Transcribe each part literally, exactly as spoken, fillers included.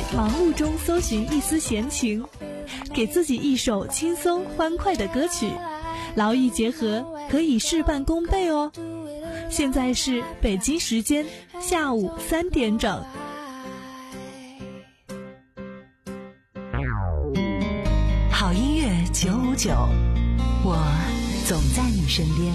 忙碌中搜寻一丝闲情，给自己一首轻松欢快的歌曲，劳逸结合，可以事半功倍哦。现在是北京时间下午三点整。 好音乐九五九，我总在你身边。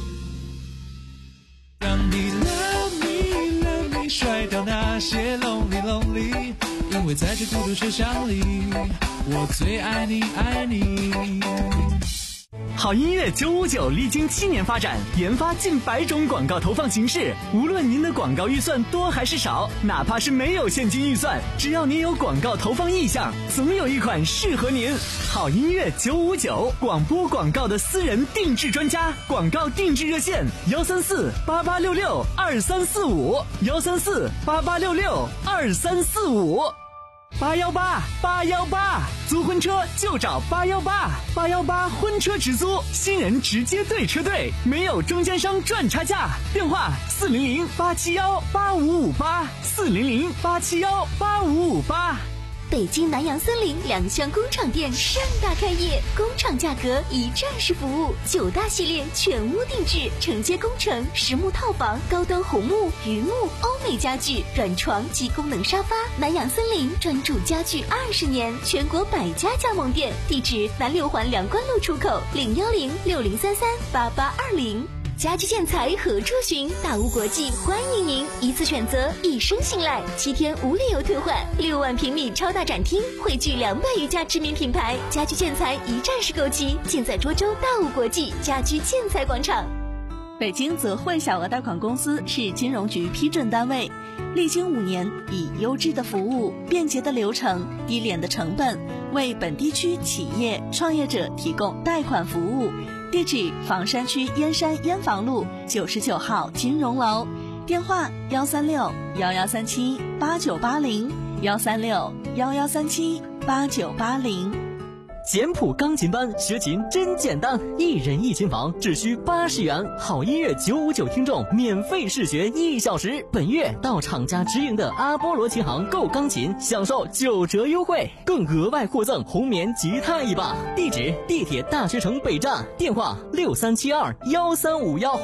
让你 love me love me 甩掉那些 lonely lonely， 因为在这孤独车厢里，我最爱你爱你。 好音乐九五九历经七年发展，研发近百种广告投放形式。无论您的广告预算多还是少，哪怕是没有现金预算，只要您有广告投放意向，总有一款适合您。好音乐九五九，广播广告的私人定制专家，广告定制热线幺三四八八六六二三四五幺三四八八六六二三四五。八幺八八幺八，租婚车就找八幺八八幺八婚车直租，新人直接对车队，没有中间商赚差价。电话四零零八七幺八五五八四零零八七幺八五五八。 北京南洋森林两厢工厂店盛大开业，工厂价格一站式服务，九大系列全屋定制，承接工程、实木套房、高端红木、榆木、欧美家具、软床及功能沙发。南洋森林专注家具二十年，全国百家加盟店，地址南六环梁关路出口零幺零六零三三八八二零。家居建材何处寻？大屋国际欢迎您，一次选择，一生信赖，七天无理由退换，六万平米超大展厅，汇聚两百余家知名品牌，家居建材一站式购齐，尽在涿州大屋国际家居建材广场。 北京泽汇小额贷款公司是金融局批准单位，历经五年，以优质的服务、便捷的流程、低廉的成本，为本地区企业创业者提供贷款服务。地址：房山区燕山燕房路九十九号金融楼，电话：幺三六幺幺三七八九八零幺三六幺幺三七八九八零。 简谱钢琴班学琴真简单，一人一琴房只需八十元，好音乐九五九听众免费试学一小时。本月到厂家直营的阿波罗琴行购钢琴，享受九折优惠，更额外获赠红棉吉他一把。地址：地铁大学城北站，电话六三七二幺三五幺。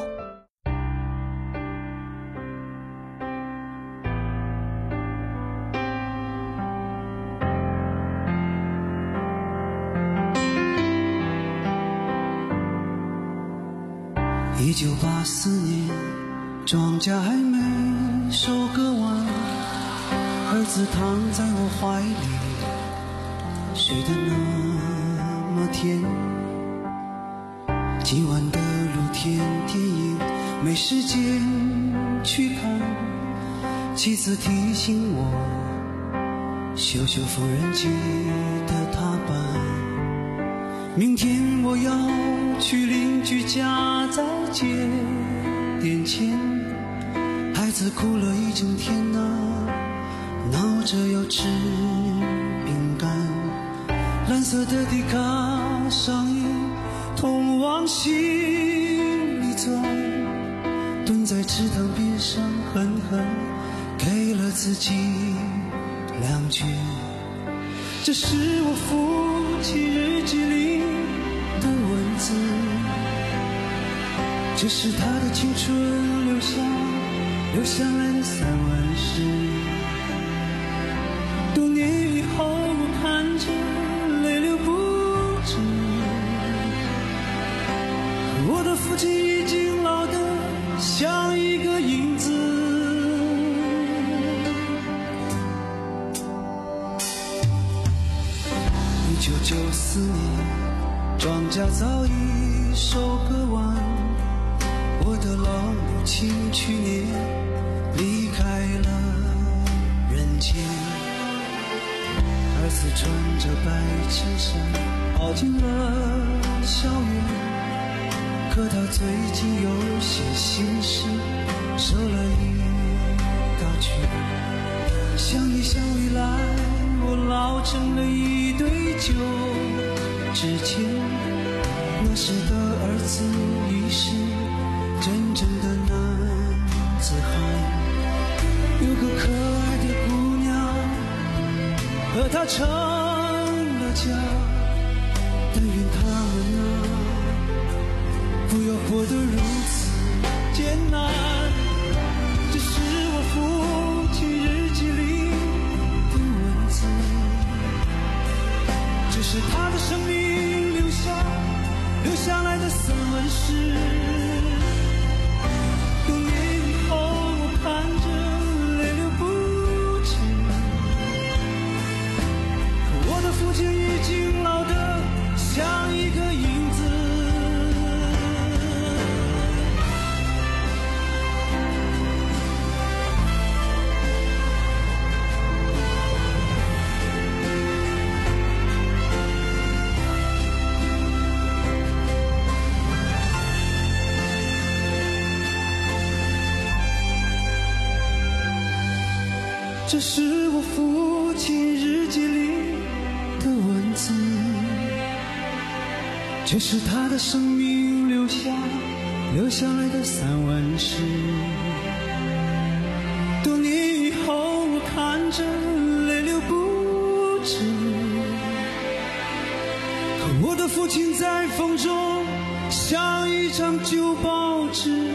一九八四年，庄稼还没收割完，儿子躺在我怀里，睡得那么甜。今晚的露天电影没时间去看，妻子提醒我修修缝纫机的踏板，明天我要去邻居家再借点钱。孩子哭了一整天啊，闹着要吃饼干。蓝色的迪卡上衣通往心里钻，蹲在池塘边上狠狠给了自己两拳。这是我父亲日记里的文字，这是他的青春留下留下来的散文诗。多年以后我看着泪流不止，我的父亲已经老得像一个影子。一九九四年，庄稼早已收割完，我的老母亲去年离开了人间。儿子穿着白衬衫跑进了校园，可他最近有些心事，瘦了一大圈。想你想你来，我老成了一堆旧纸钱。那时的儿子已是真正的男子汉，有个可爱的姑娘和他成了家。但愿他们啊，不要活得如此艰难。这是我父亲日记里的文字，这是他的生命留下留下来的散文诗。多年以后我看着泪流不止，可我的父亲已经老得像一个影子。这是我父亲日记里的文字，这是他的生命留下留下来的散文诗。多年以后我看着泪流不止，可我的父亲在风中像一张旧报纸。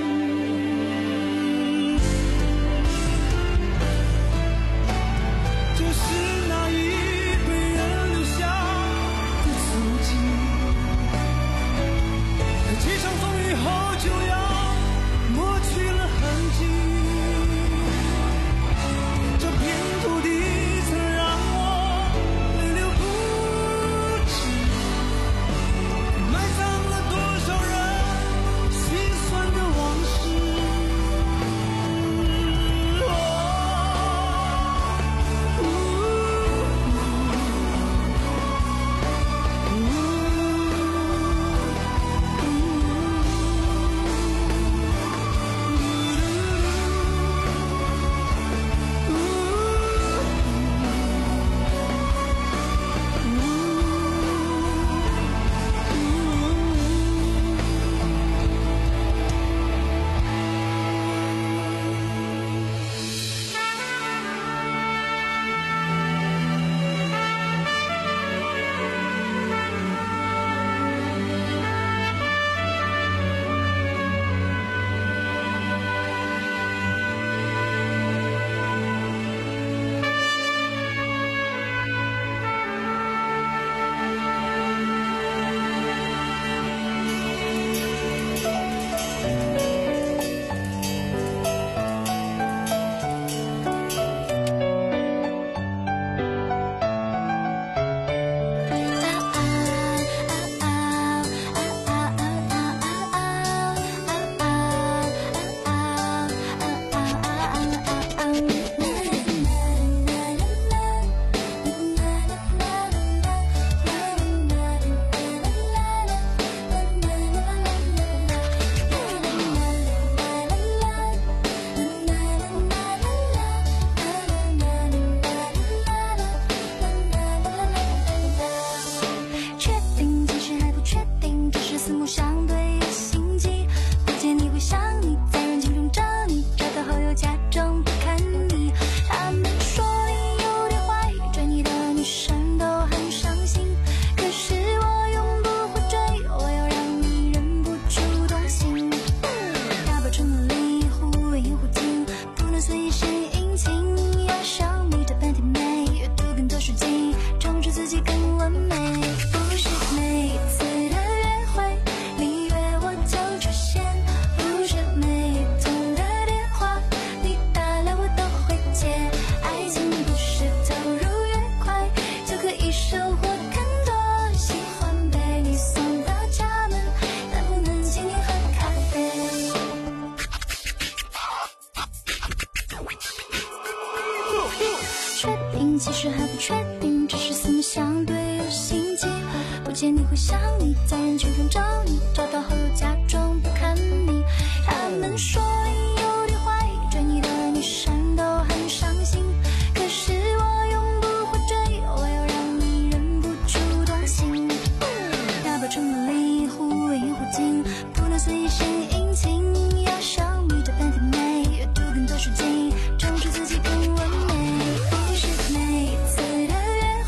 其实还不确定，只是四目相对有心悸，不见你会想你，在人群中找你，找到后又假装不看你。他们说你有点坏，追你的女生都很伤心，可是我永不会追，我要让你忍不住动心。打包成了离湖引湖镜，不能随心殷勤，要想你这半天美，阅读更多书籍，充实自己更完美。不是每次的约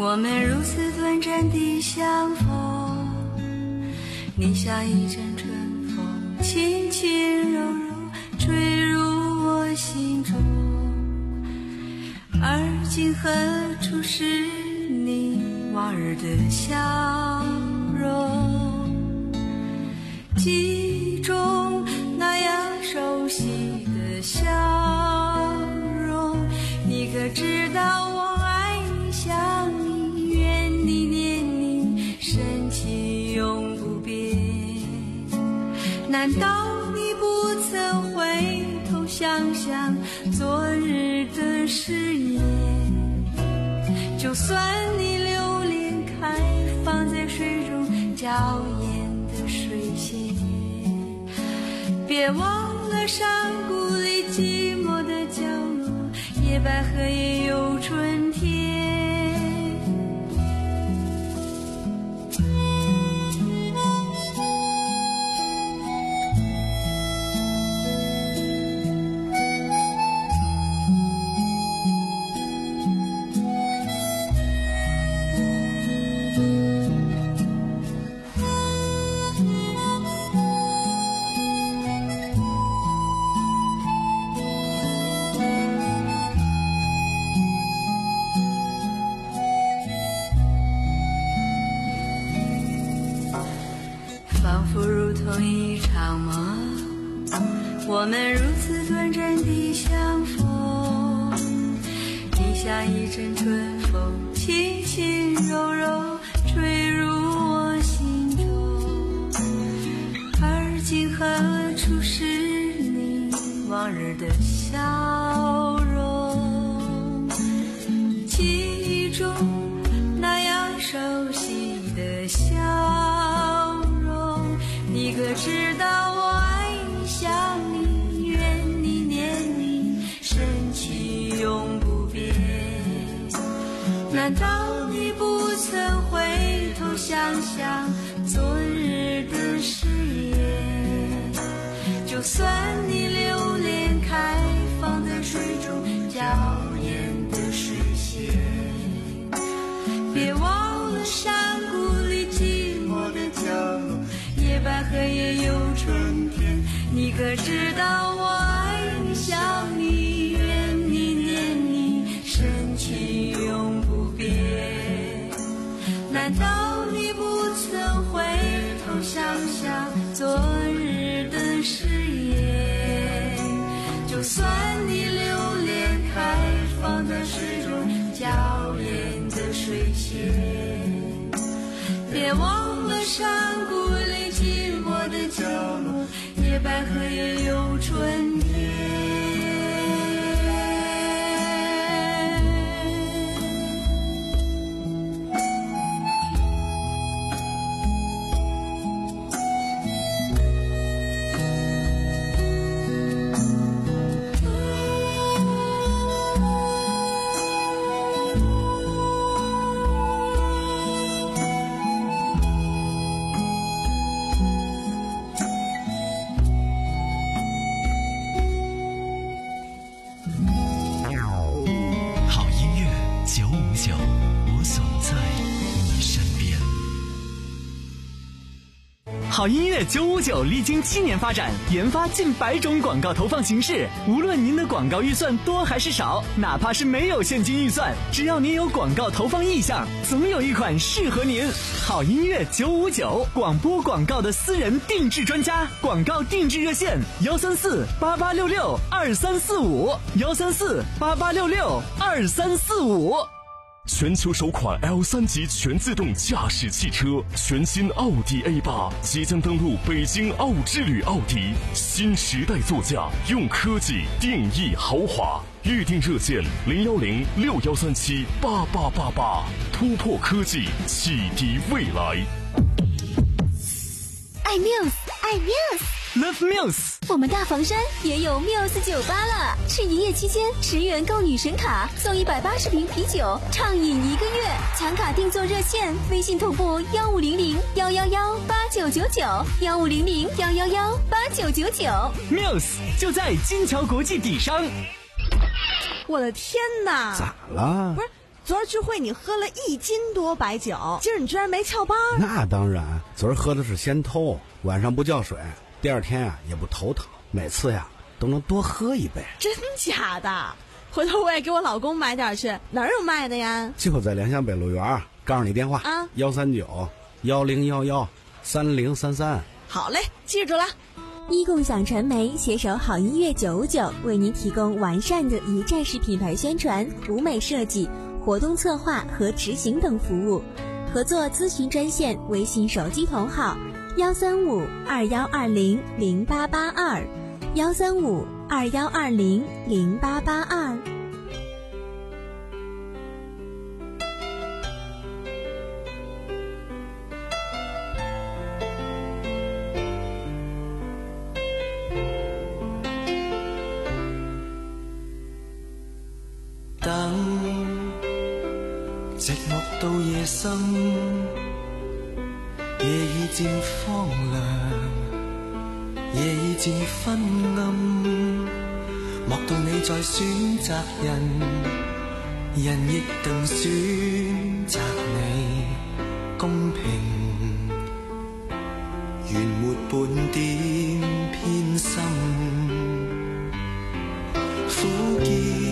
我们如此短暂地相逢，你像一阵春风，轻轻柔柔吹入我心中。而今何处是你往日的笑容？记忆中那样熟悉的笑容，你可知道我爱你想你，愿你念你，深情永不变。难道你不曾回头想想昨日的誓言？就算你留恋开放在水中娇艳的水仙，别忘了山谷里寂寞的角落，野百合也有春天。仿佛如同一场梦，我们如此短暂地相逢，你像一阵春风，轻轻柔柔吹入我心中。而今何处是你往日的笑容？记忆中那样熟悉的笑容，你可知道我爱你想你，愿你念你，深情永不变。难道你不曾回头想想昨日的誓言？就算你留恋开放在水中娇艳的水仙，别忘了山谷里寂寞的角落，野百合也有春天。你可知道我爱你想你，愿你念你，深情永不变。难道你不曾回头想想昨日的誓言？就算你留恋开放在水中娇艳的水仙，别忘了山谷里寂寞的角落，野百合也有春天。 好音乐九五九历经七年发展，研发近百种广告投放形式。无论您的广告预算多还是少，哪怕是没有现金预算，只要您有广告投放意向，总有一款适合您。好音乐九五九，广播广告的私人定制专家，广告定制热线幺三四八八六六二三四五幺三四八八六六二三四五。 全球首款 L 三 级全自动驾驶汽车，全新奥迪 A 八 即将登陆北京奥之旅奥迪，新时代座驾，用科技定义豪华。预定热线零幺零六幺三七八八八八，突破科技，启迪未来。 爱 Muse， 爱 Muse，Love Muse。 我们大房山也有 Muse 酒吧了，是营业期间十元购女神卡送一百八十瓶啤酒，畅饮一个月。抢卡定做热线，微信同步幺五零零幺幺幺八九九九幺五零零幺幺幺八九九九。 Muse 就在金桥国际底商。 我的天哪！ 咋了？ 不是。 昨儿聚会你喝了一斤多白酒，今儿你居然没翘班？ 那当然，昨儿喝的是先偷，晚上不叫水，第二天啊也不头疼，每次呀都能多喝一杯。 真假的？回头我也给我老公买点去，哪儿有卖的呀？ 就在联想北路园，告诉你电话啊，幺三九幺零幺幺三零三三。 好嘞，记住了。 一共享传媒携手好音乐九五九，为您提供完善的一站式品牌宣传、舞美设计、活动策划和执行等服务。合作咨询专线：微信手机同号幺三五二幺二零零八八二，幺三五二幺二零零八八二。 寂寞到夜深，夜已漸荒涼，夜已漸昏暗，莫道你在選擇人，人亦更選擇你，公平，原沒半點偏心，苦澀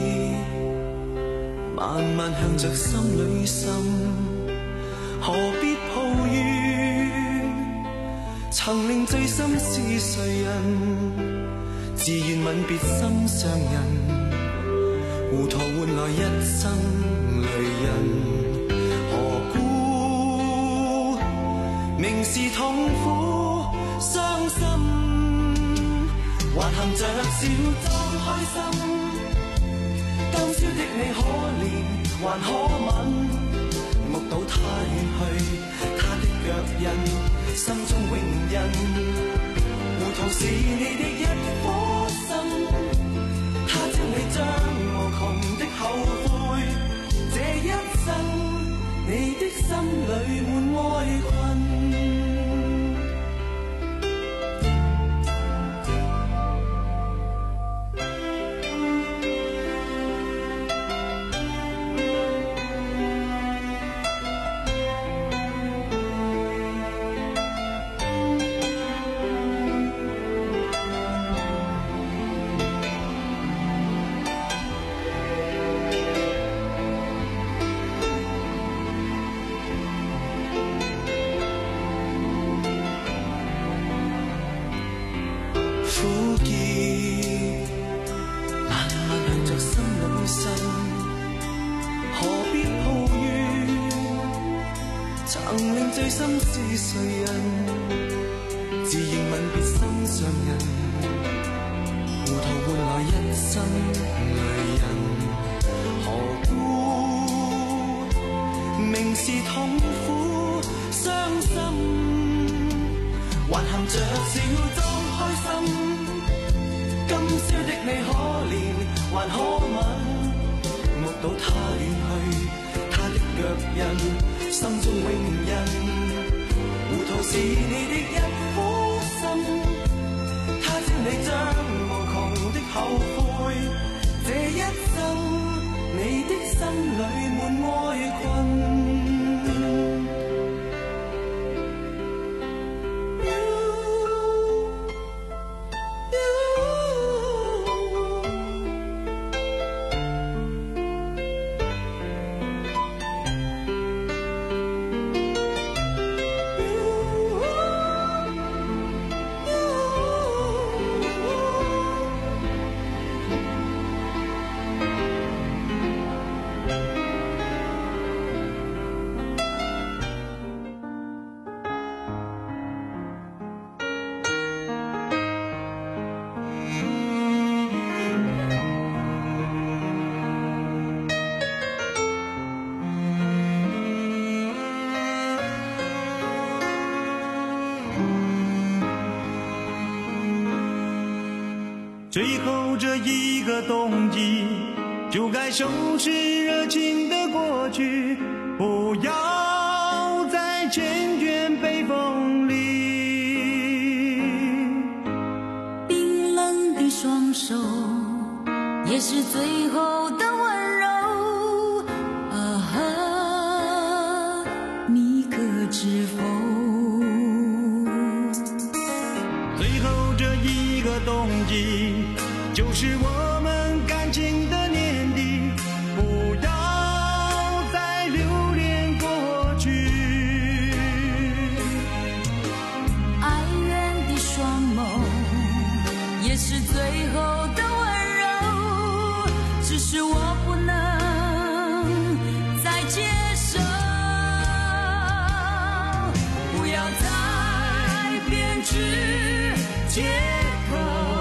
慢慢向着心裏滲，何必抱怨？曾令醉心是誰人？自願吻別心上人，糊塗換來一生淚印。何故明是痛苦傷心，還含着笑裝開心？今宵的你可憐還可吻，目睹他遠去，他的腳印，心中永印。糊塗是你的一顆心，他朝你將無窮的後悔，這一生你的心裏滿哀困。最心是誰人？自願吻別心上人，糊塗換來一生淚印。何故明是痛苦傷心，還含着笑裝開心？今宵的你可憐還可吻，目睹他遠去，他的腳印，心中永印。糊塗是你的一顆心，他朝你將無窮的後悔，這一生你的心裏滿哀困。 最后这一个冬季，就该收拾热情的过去，不要再缱绻北风里。 冰冷的双手，也是最后的温柔。啊， 知否？ 最后这一个冬季，就是我们感情的年底，不要再留恋过去。 哀怨的双眸，也是最后的温柔，只是我不能再接受。不要再编织借口，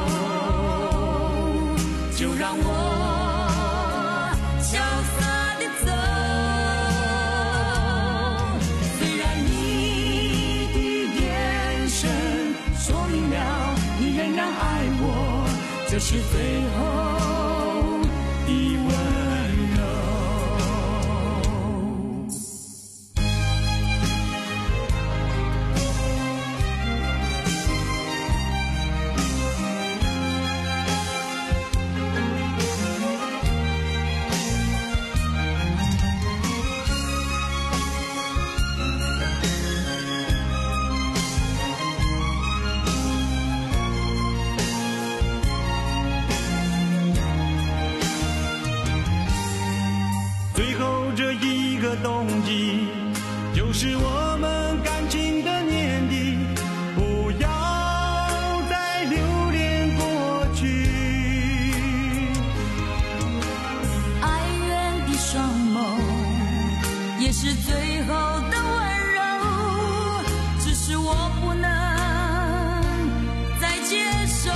就让我潇洒地走。虽然你的眼神说明了你仍然爱我，这是最后的温柔。 最后这一个冬季，就是我们感情的年底，不要再留恋过去。 哀怨的双眸，也是最后的温柔，只是我不能再接受。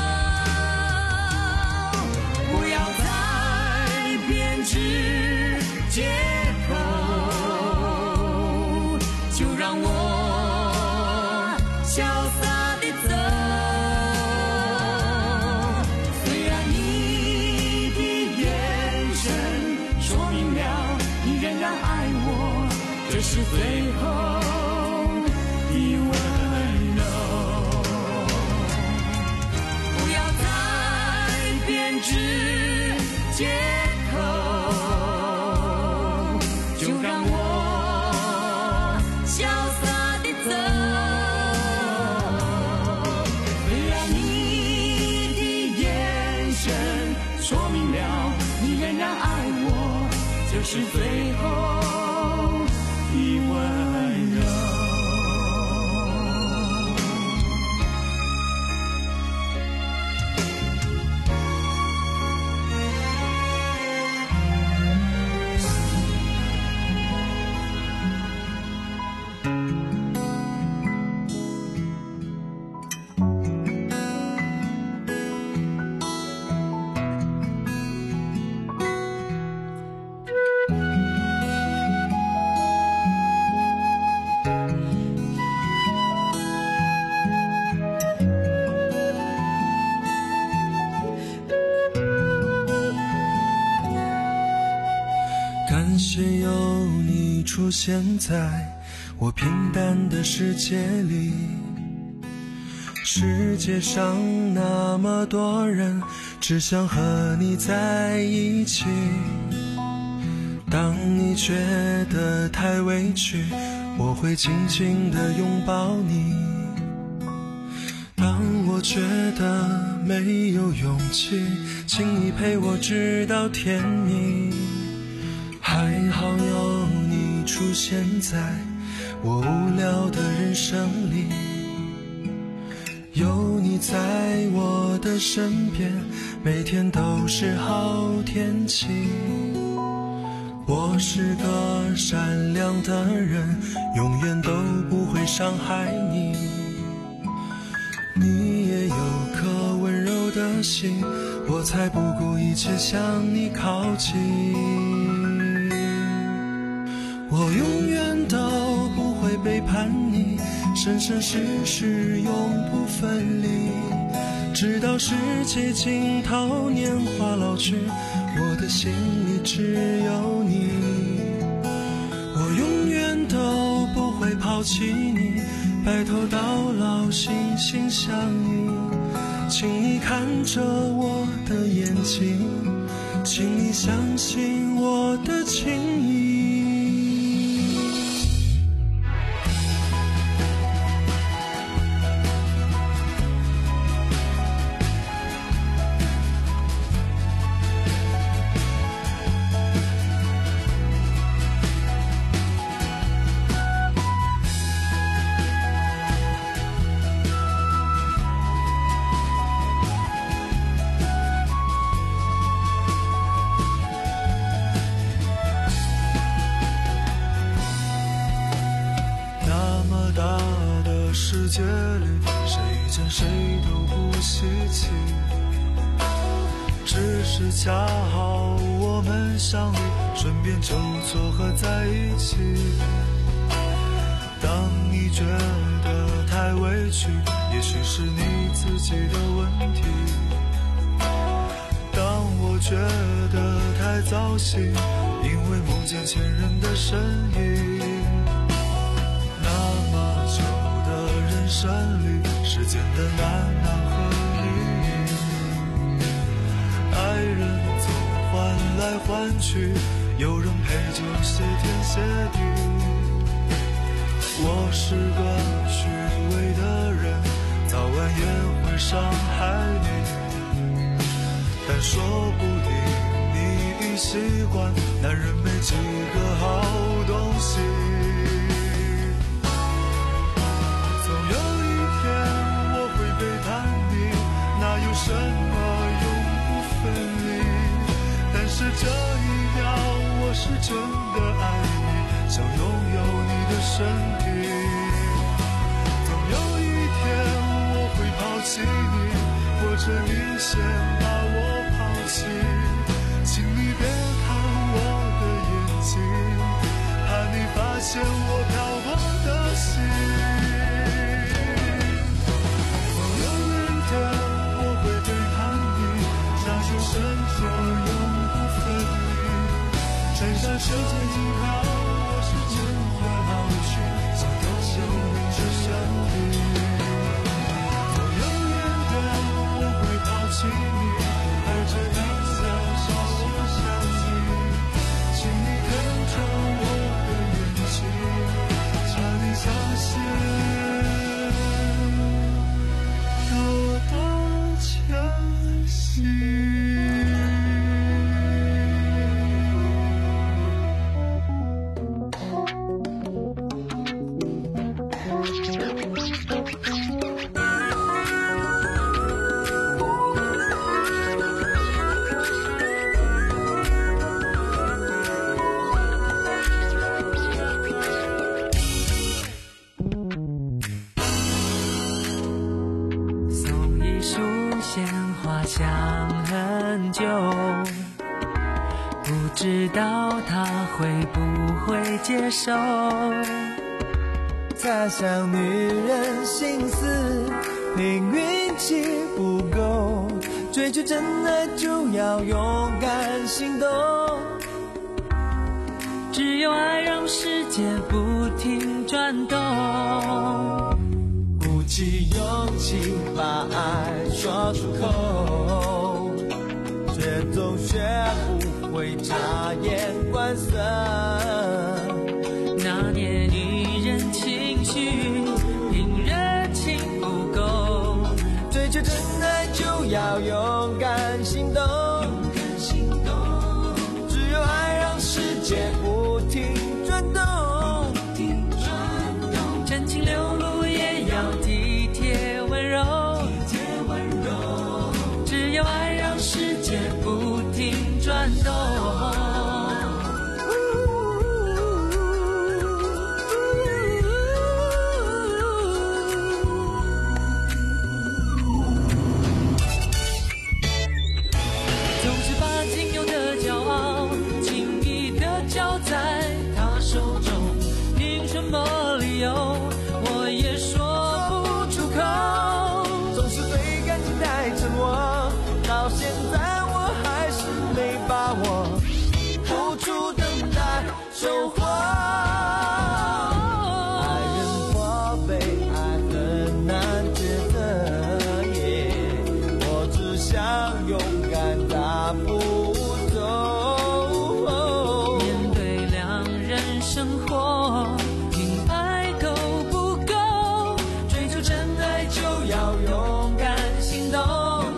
不要再编织借口，就让我潇洒地走。虽然你的眼神说明了你仍然爱我，这是最后的温柔。不要再编织借口，就让我潇洒地走。虽然你的眼神说明了你仍然爱我，这是最后的温柔。 感谢有你出现在我平淡的世界里，世界上那么多人只想和你在一起。当你觉得太委屈，我会紧紧地拥抱你。当我觉得没有勇气，请你陪我直到天明。还好有你出现在我无聊的人生里，有你在我的身边，每天都是好天气。我是个善良的人，永远都不会伤害你。你也有颗温柔的心，我才不顾一切向你靠近。我永远都不会背叛你，生生世世永不分离，直到世界尽头，年华老去，我的心里只有你。我永远都不会抛弃你，白头到老，心心相印。请你看着我的眼睛，请你相信我的情意。 谁都不稀奇，只是恰好我们相遇，顺便就撮合在一起。当你觉得太委屈，也许是你自己的问题。当我觉得太糟心，因为梦见前任的身影。那么久的人生里，时间的难能和意，爱人总换来换去，有人陪就谢天谢地。我是个虚伪的人，早晚也会伤害你，但说不定你已习惯男人没几个好东西。总有一天我会背叛你，哪有什么永不分离，但是这一秒我是真的爱你，想拥有你的身体。总有一天我会抛弃你，或者你先把我抛弃，请你别看我的眼睛，怕你发现我漂泊的心。总有一天我会背叛你，那就生活永不分离，站上时间尽头，我是真的老去，想拥有你的身体。总有一天我会抛弃你，而这一次少我相信，请你跟着我的眼睛，让你相信我的前行。 想很久，不知道他会不会接受。 猜想女人心思，凭运气不够，追求真爱就要勇敢行动。 只有爱让世界不停转动， 鼓起勇气把爱说出口，却总学不会察言观色， 拿捏女人情绪，凭热情不够， 追求真爱就要勇敢行动，只有爱让世界不停转动， 真情流露也要体贴温柔，只有爱让世界不停转动。总是把仅有的骄傲轻易的交在他手中，凭什么理由我也说不出口， 总是对感情太沉默，到现在我还是没把握，付出等待收获。爱人或被爱很难抉择耶，我只想勇敢大步走， 面对两人生活，凭爱够不够，追求真爱就要勇敢行动，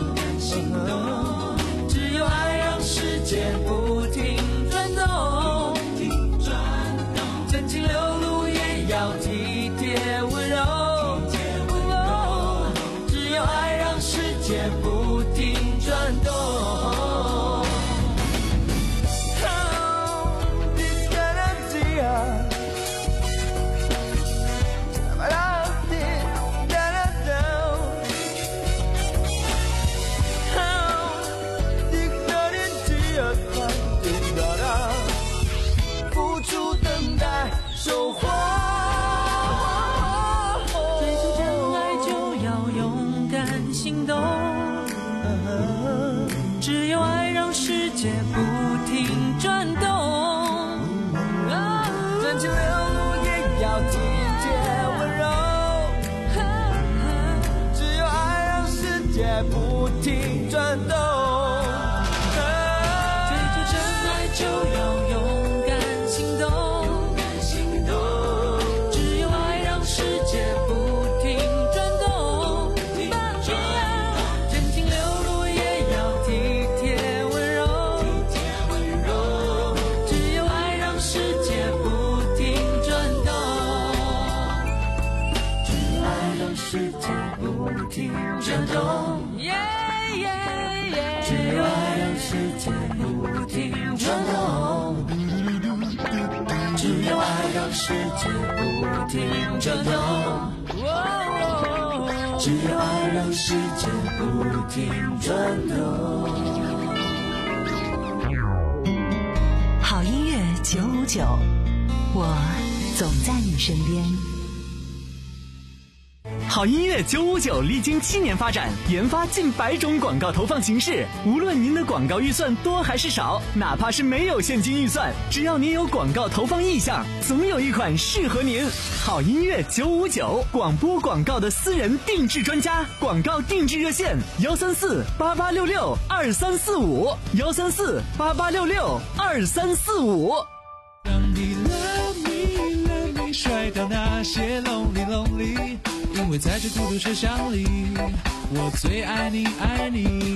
只有爱让世界不停转动，真情流露也要体贴温柔，只有爱让世界不停转动。 心动。只有爱让世界不停转动，专情流露也要体贴温柔。只有爱让世界不停转动。追求真爱就要勇敢行动，只有爱让世界不停转动。真情流露也要体贴温柔，只有爱让世界不停转动，只有爱让世界不停转动。只有爱让世界不停转动，只有爱让世界不停转动，只有爱让世界不停转动。 好音乐九五九，我总在你身边。 好音乐九五九历经七年发展，研发近百种广告投放形式。无论您的广告预算多还是少，哪怕是没有现金预算，只要您有广告投放意向，总有一款适合您。好音乐九五九，广播广告的私人定制专家，广告定制热线：幺三四八八六六二三四五，幺三四八八六六二三四五。 让你 love me love me 甩掉那些 lonely lonely，因为在这孤独车厢里，我最爱你爱你。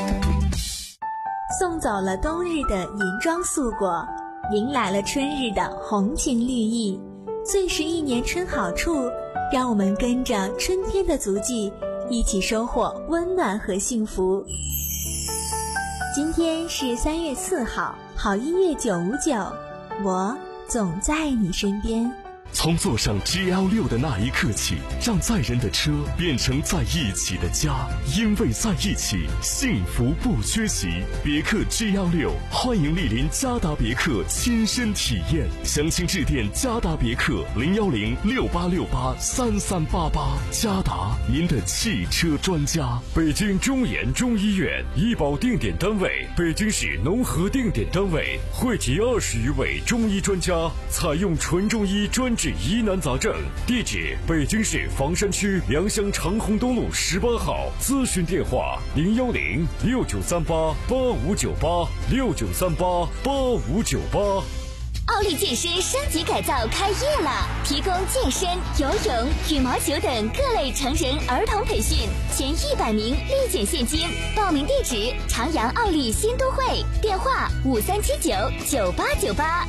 送走了冬日的银装素裹，迎来了春日的红情绿意。最是一年春好处，让我们跟着春天的足迹，一起收获温暖和幸福。今天是三月四号，好音乐九五九，我总在你身边。 从坐上 G L 六 的那一刻起，让载人的车变成在一起的家，因为在一起，幸福不缺席。别克 G L 六，欢迎莅临嘉达别克亲身体验，详情致电嘉达别克零幺零六八六八三三八八。嘉达，您的汽车专家。 北京中研中医院医保定点单位，北京市农合定点单位，汇集二十余位中医专家，采用纯中医专治疑难杂症。地址：北京市房山区良乡长虹东路十八号。咨询电话：零幺零六九三八八五九八六九三八八五九八。 奥利健身升级改造开业了，提供健身、游泳、羽毛球等各类成人儿童培训，前一百名立减现金。报名地址：长阳奥利新都会，电话五三七九九八九八。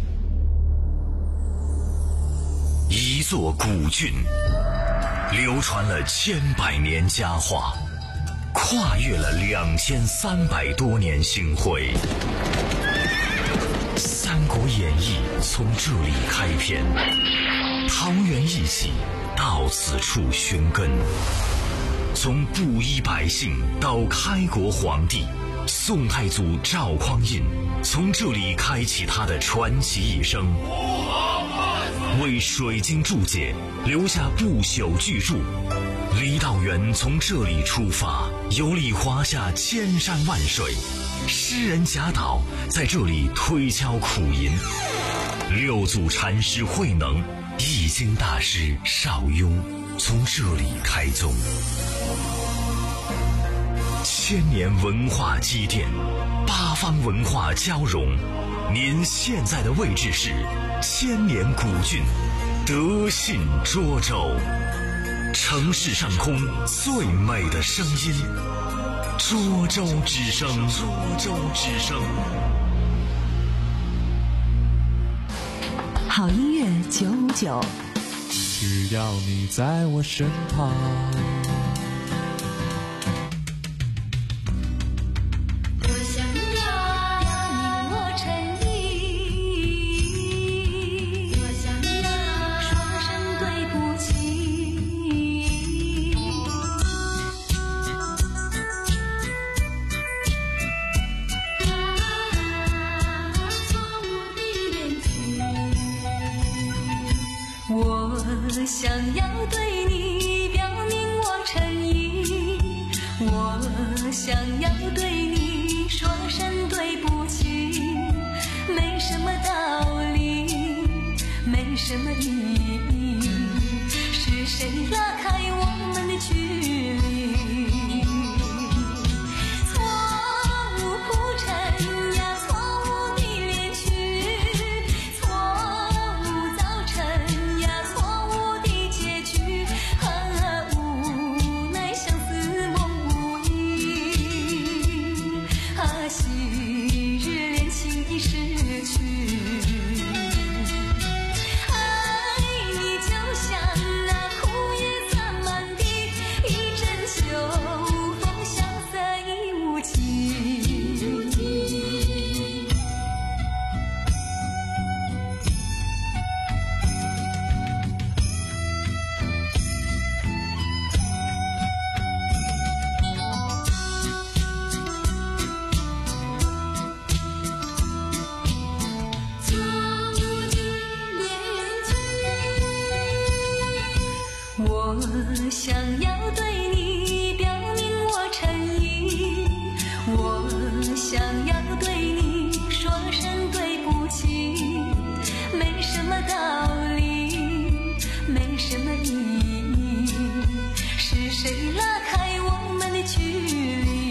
一座古郡，流传了千百年佳话，跨越了两千三百多年星辉。《三国演义》从这里开篇，桃园一起到此处寻根。从布衣百姓到开国皇帝，宋太祖赵匡胤从这里开启他的传奇一生，为水晶注解留下不朽巨著。李道元从这里出发，游历华夏千山万水。诗人贾岛在这里推敲苦吟，六祖禅师慧能、易经大师邵雍从这里开宗。千年文化积淀，八方文化交融。您现在的位置是千年古郡德信涿州，城市上空最美的声音，涿州之声。涿州之声。 好音乐九五九， 只要你在我身旁。 我想要对你表明我想要对你说声对不起，没什么道理，没什么意义，是谁拉开我们的距离？错误铺陈呀，错误的恋曲，错误造成呀，错误的结局，啊，无奈相思梦无依，啊，昔日恋情已逝去。我想要对你表明我诚意，我想要对你说声对不起，没什么道理，没什么意义，是谁拉开我们的距离？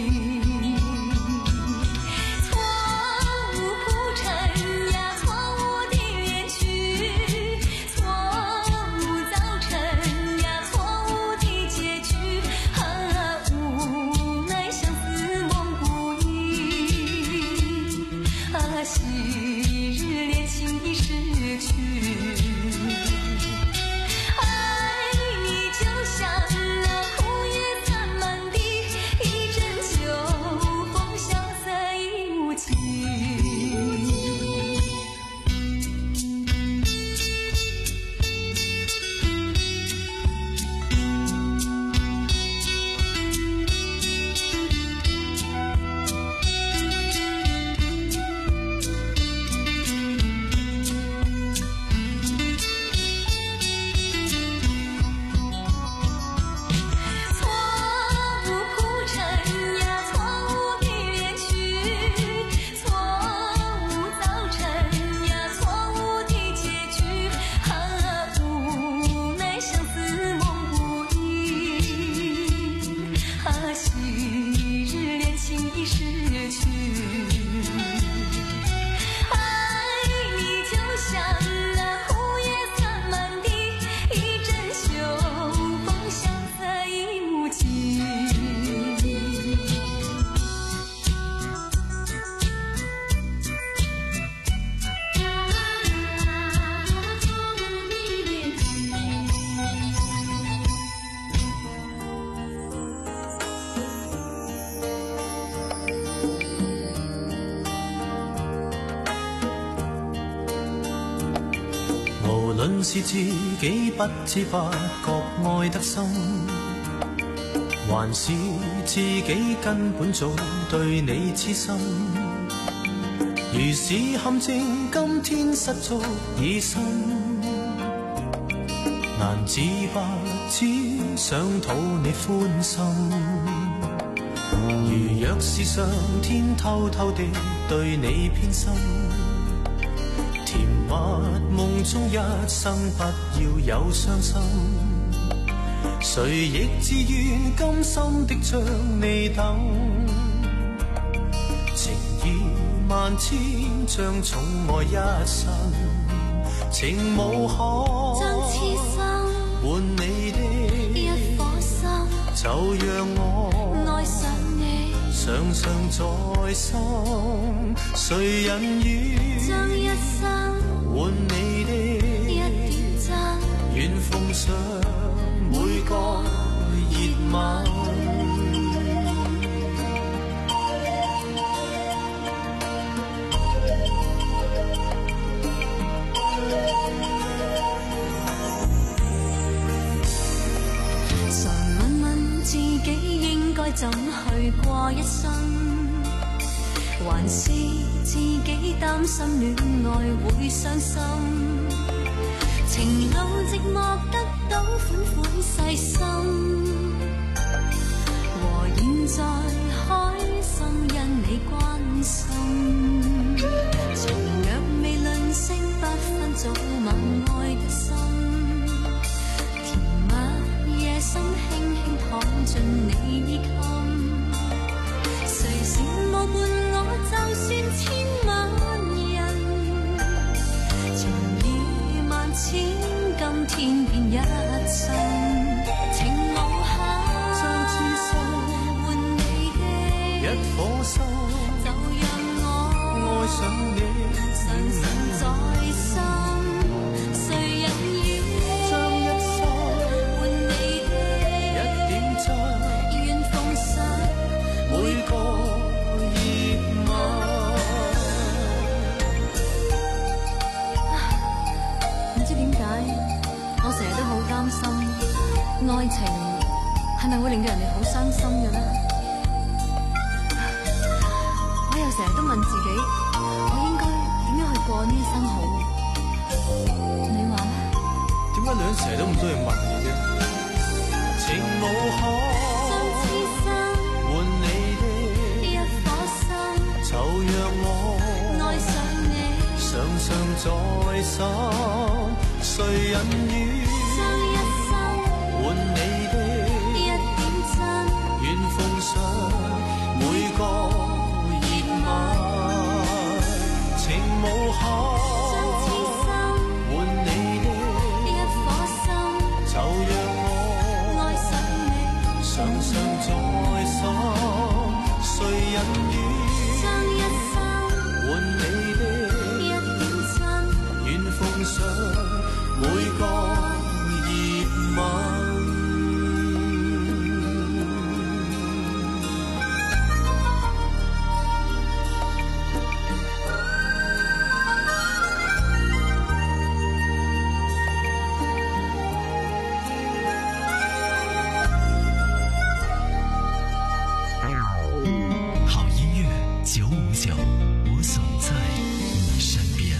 无论是自己不知不觉爱得深，还是自己根本早对你痴心，如是陷阱，今天失足已深，难自拔，只想讨你欢心。如若是上天偷偷地对你偏心，甜蜜梦中一生不要有伤心，谁亦自愿甘心的将你等，情意萬千，將寵愛一生，情無可將痴心換你的一顆心， 就讓我愛上你， 常常在心，誰人願將一生換你的一點真， 願奉上每個熱吻。 怎去過一生，還是自己擔心戀愛會傷心，情路寂寞得到款款細心，和現在關心，從若未吝嗇不分早晚愛的心，甜蜜夜深輕輕躺進你衣襟，誰羨慕伴我就算千萬人，情意萬千今天變一生，情無限將痴心換你的一顆心， 就讓我愛上你深深在心，誰人願將一生換你的一點真， 願奉上每個熱吻。 唔知點解，我成日都好擔心，愛情係咪會令到人哋好傷心嘅呢？我又成日都問自己，我應該點樣去過呢一生好？你話呢？ 點解女人成日都咁中意問嘅啫？情無可換你的一顆心， 就讓我愛上你， 常常在心，誰人願將一生換你的一點真， 願奉上每個熱吻，情無可換你的一顆心， 就讓我愛上你， 常常在心，誰人願將一生換你的一點真， 願奉上每個熱吻。 好音乐九五九，我总在你身边。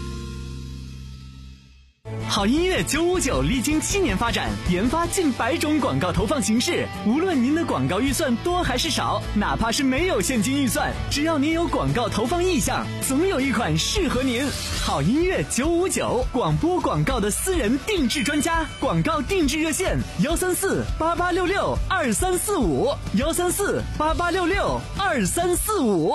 好音乐九五九历经七年发展，研发近百种广告投放形式。无论您的广告预算多还是少，哪怕是没有现金预算，只要您有广告投放意向，总有一款适合您。好音乐九五九，广播广告的私人定制专家，广告定制热线：幺三四八八六六二三四五，幺三四八八六六二三四五。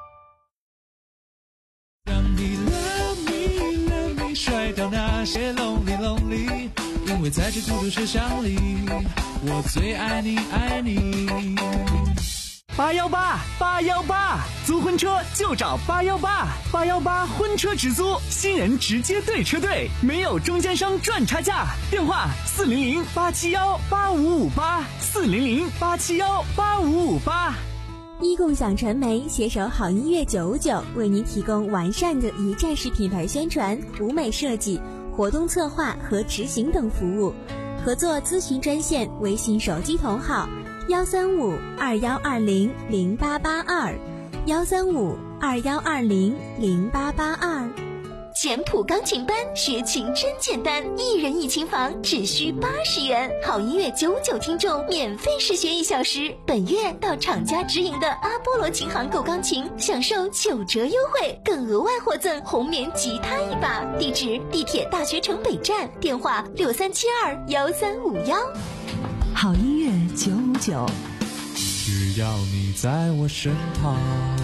让你 love me love me 甩掉那些 lonely lonely， 因为在这孤独车厢里，我最爱你爱你。 八幺八八幺八，租婚车就找八幺八，八幺八婚车直租，新人直接对车队，没有中间商赚差价。电话四零零八七幺八五五八，四零零八七幺八五五八。 一共享传媒携手好音乐九五九，为您提供完善的一站式品牌宣传、舞美设计、活动策划和执行等服务。合作咨询专线：微信手机同号幺三五二幺二零零八八二，幺三五二幺二零零八八二。简谱钢琴班学琴真简单，一人一琴房只需八十元，好音乐九五九听众免费试学一小时。本月到厂家直营的阿波罗琴行购钢琴，享受九折优惠，更额外获赠红棉吉他一把。地址：地铁大学城北站，电话六三七二幺三五幺。 好音乐九五九， 只要你在我身旁。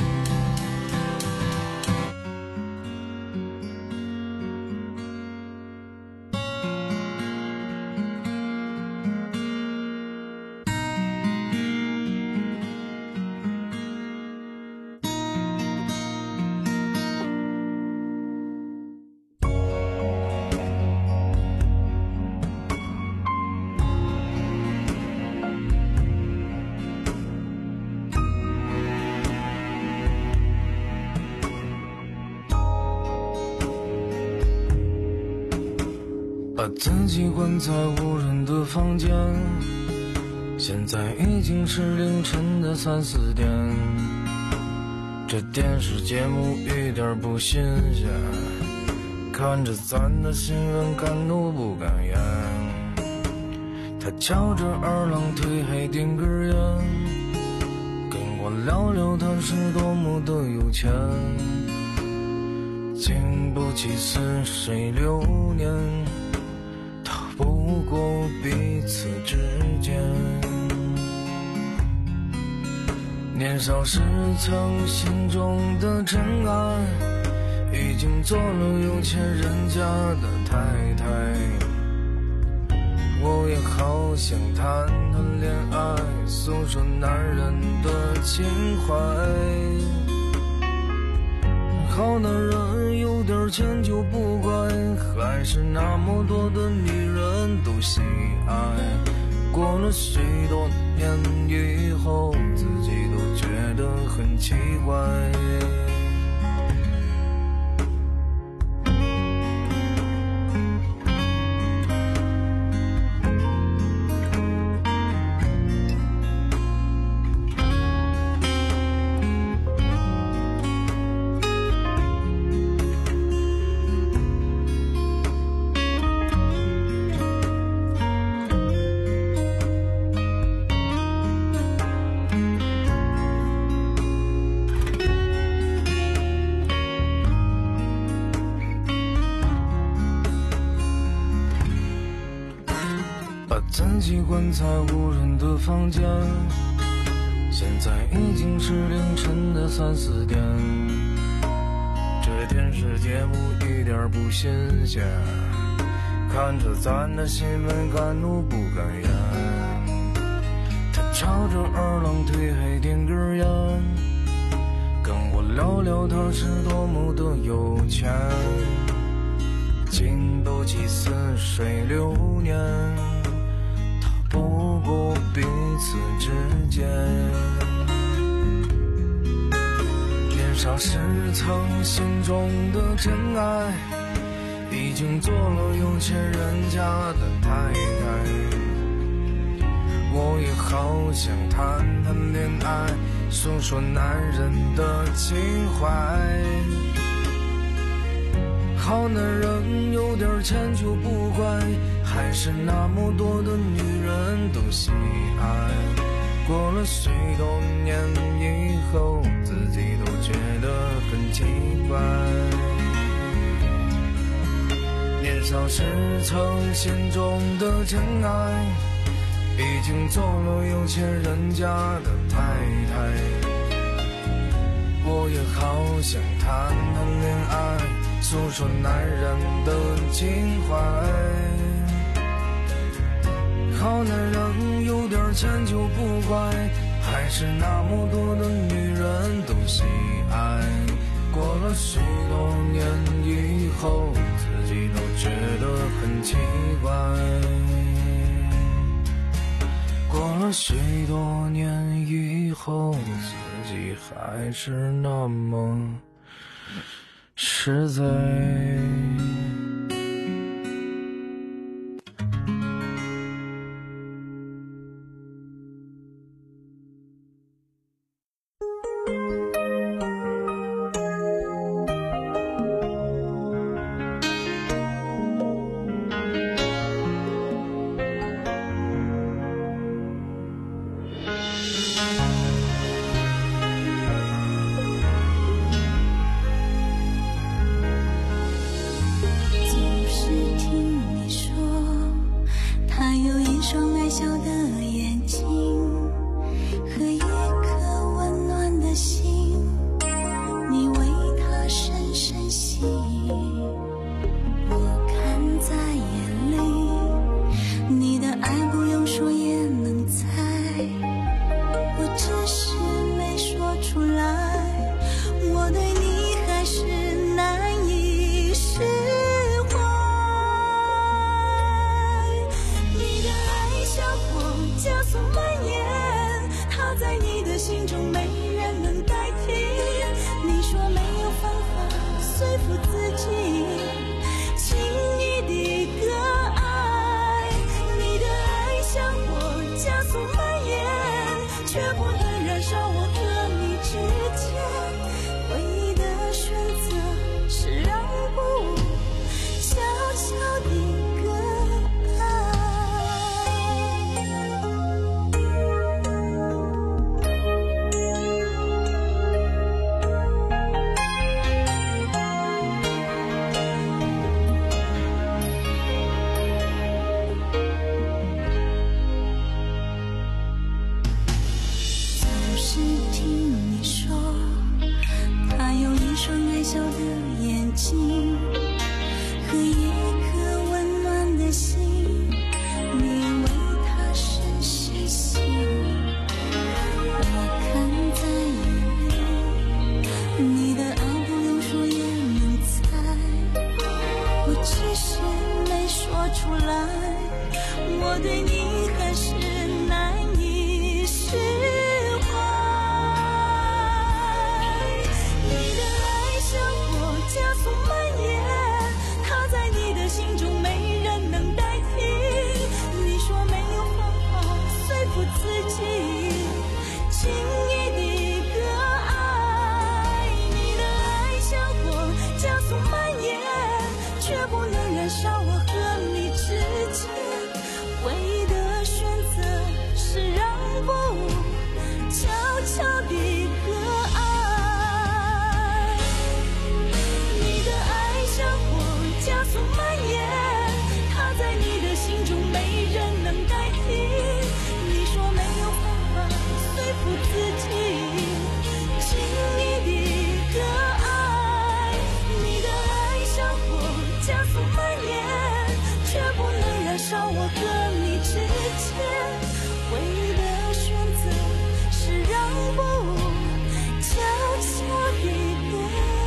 把自己关在无人的房间，现在已经是凌晨的三四点，这电视节目一点不新鲜，看着咱的新闻敢怒不敢言。他翘着二郎腿还点根烟，跟我聊聊他是多么的有钱，经不起似水流年，逃不过彼此之间。年少时曾心中的真爱，已经做了有钱人家的太太。我也好想谈谈恋爱，诉说男人的情怀。好男人有点钱就不乖，还是那么多的女人都喜爱。过了许多年以后，自己都觉得很奇怪。自己关在无人的房间，现在已经是凌晨的三四点。这电视节目一点不新鲜，看着咱的新闻敢怒不敢言。他朝着二郎腿还点根烟，跟我聊聊他是多么的有钱，经不起似水流年，不过彼此之间。年少时曾心中的真爱，已经做了有钱人家的太太。我也好想谈谈恋爱，诉说男人的情怀。好男人有点钱就不乖，还是那么多的女人都喜爱。过了许多年以后，自己都觉得很奇怪。年少时曾心中的真爱，已经做了有钱人家的太太。我也好想谈谈恋爱，诉说男人的情怀。好男人有点钱就不乖，还是那么多的女人都喜爱。过了许多年以后，自己都觉得很奇怪。过了许多年以后，自己还是那么实在。 笑的眼睛和一颗温暖的心，你为它深深吸引。我看在眼里，你的爱不用说也能猜，我只是没说出来，我对你还是难以释怀。你的爱像火加速蔓延，它在你的心中没人能代替。你说没有方法说服自己轻易地割爱，你的爱像火加速蔓延，却不能燃烧我和你之间唯一的选择是让步，悄悄地割爱。你的爱像火加速蔓延，它在你的心中没人能代替。你说没有方法说服自己轻易地割爱，你的爱像火加速蔓延，却不能燃烧我和你之间唯一的选择是让步，悄悄地割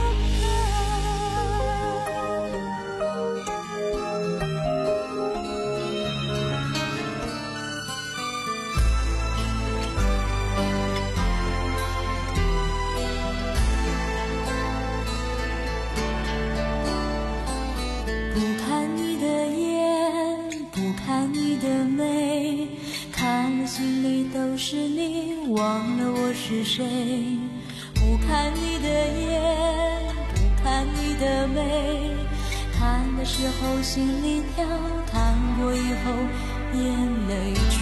不看你的眼，不看你的眉，看了心里都是你，忘了我是谁。不看你的眼，不看你的眉，看的时候心里跳，看过以后眼泪垂。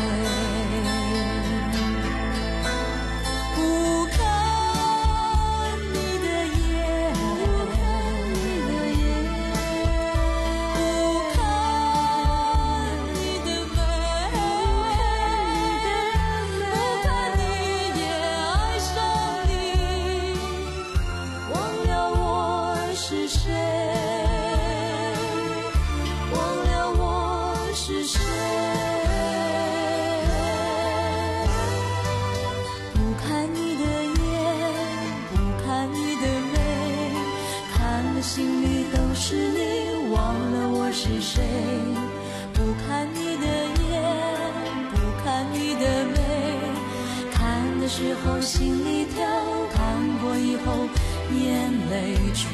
不看你的眼，不看你的眼，不看你的眉，不看你也爱上你，忘了我是谁，忘了我是谁。不看你的眼，不看你的眉，看了心里都是你，忘了我是谁。不看你的眼，不看你的眉，看的时候心里跳，看过以后眼泪垂。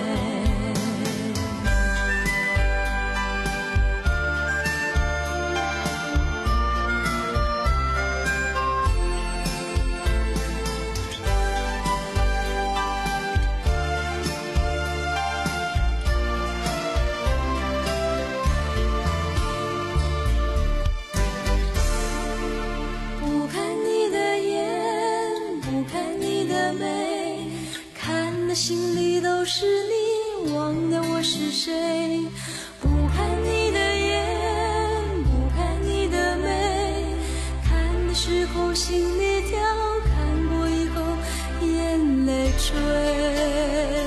不看你的眼，不看你的眉，看的心里都是你，忘了我是谁。不看你的眼，不看你的眉，看的时候心里跳，看过以后眼泪垂。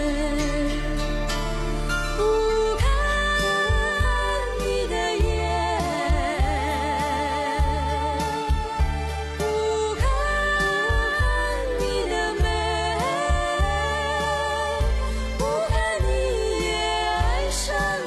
不看你的眼，不看你的眉，不看你也爱上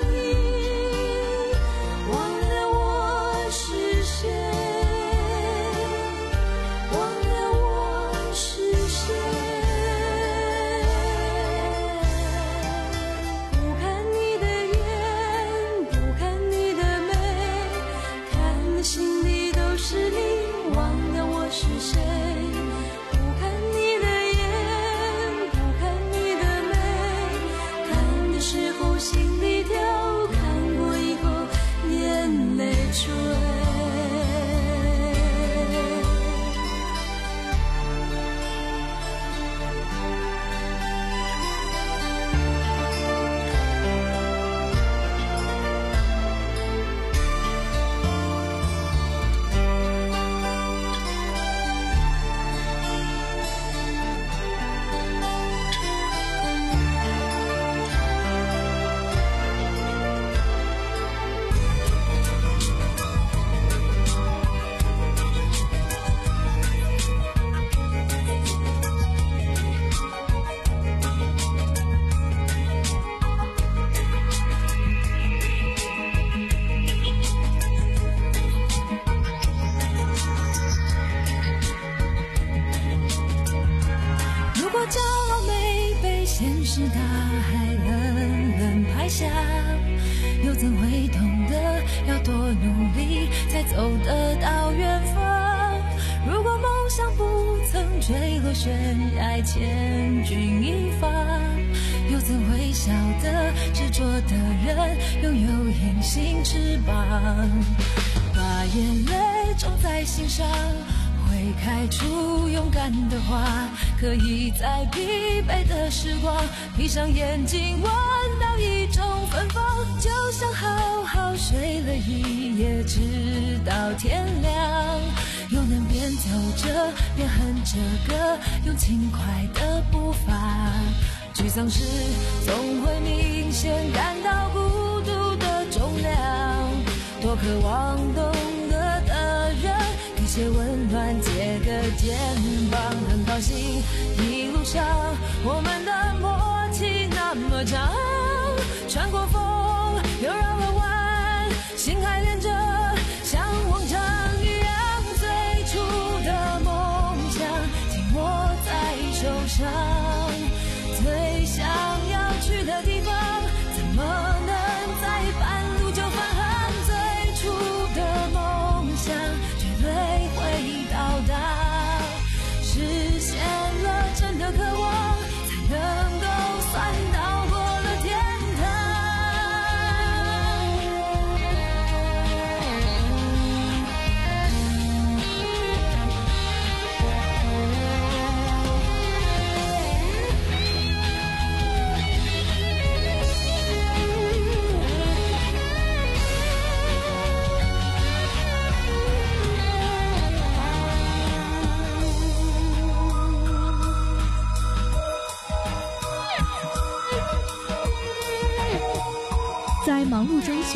是大海冷冷拍下，又怎会懂得要多努力才走得到远方？如果梦想不曾坠落悬崖，千钧一发，又怎会晓得执着的人拥有隐形翅膀？把眼泪种在心上，会开出勇敢的花，可以在疲惫的时光闭上眼睛，闻到一种芬芳，就像好好睡了一夜，直到天亮，又能边走着边哼着歌，用轻快的步伐。沮丧时总会明显感到孤独的重量，多渴望懂得的人给些温暖，借个肩膀。很高兴一路上我们的默契那么长，穿过风又绕了弯，心还连着像往常一样，最初的梦想紧握在手上，最想要去的地方怎么能在半路就返航？最初的梦想绝对会到达，实现了真的渴望，才能够算到过了天在忙碌中